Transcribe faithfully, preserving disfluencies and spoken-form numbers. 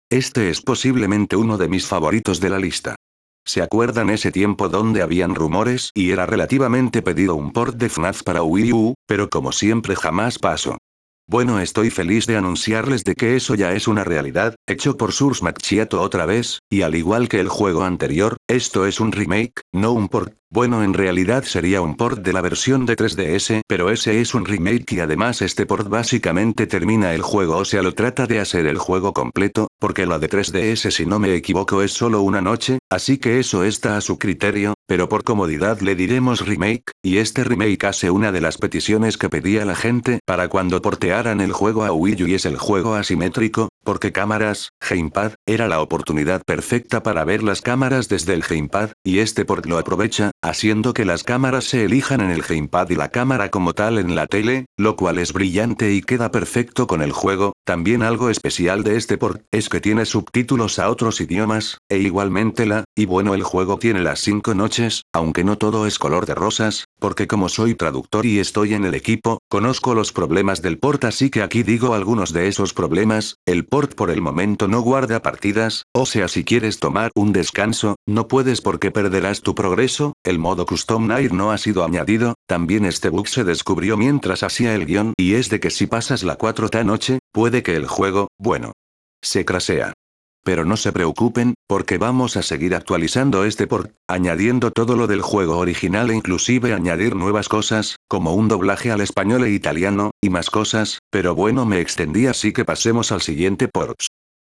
Este es posiblemente uno de mis favoritos de la lista. ¿Se acuerdan ese tiempo donde habían rumores y era relativamente pedido un port de F NAF para Wii U, pero como siempre jamás pasó? Bueno, estoy feliz de anunciarles de que eso ya es una realidad, hecho por Source Macchiato otra vez, y al igual que el juego anterior, esto es un remake, no un port. Bueno, en realidad sería un port de la versión de tres D S, pero ese es un remake y además este port básicamente termina el juego, o sea, lo trata de hacer el juego completo, porque la de tres D S si no me equivoco es solo una noche, así que eso está a su criterio, pero por comodidad le diremos remake, y este remake hace una de las peticiones que pedía la gente para cuando portearan el juego a Wii U y es el juego asimétrico, porque cámaras, gamepad, era la oportunidad perfecta para ver las cámaras desde el gamepad, y este port lo aprovecha, haciendo que las cámaras se elijan en el gamepad y la cámara como tal en la tele, lo cual es brillante y queda perfecto con el juego. También algo especial de este port es que tiene subtítulos a otros idiomas, e igualmente la, y bueno, el juego tiene las cinco noches, aunque no todo es color de rosas, porque como soy traductor y estoy en el equipo, conozco los problemas del port, así que aquí digo algunos de esos problemas. El port por el momento no guarda partidas, o sea, si quieres tomar un descanso, no puedes porque perderás tu progreso. El modo Custom Night no ha sido añadido, también este bug se descubrió mientras hacía el guión y es de que si pasas la cuarta noche, puede que el juego, bueno, se crasea. Pero no se preocupen, porque vamos a seguir actualizando este port, añadiendo todo lo del juego original e inclusive añadir nuevas cosas, como un doblaje al español e italiano, y más cosas, pero bueno, me extendí, así que pasemos al siguiente port.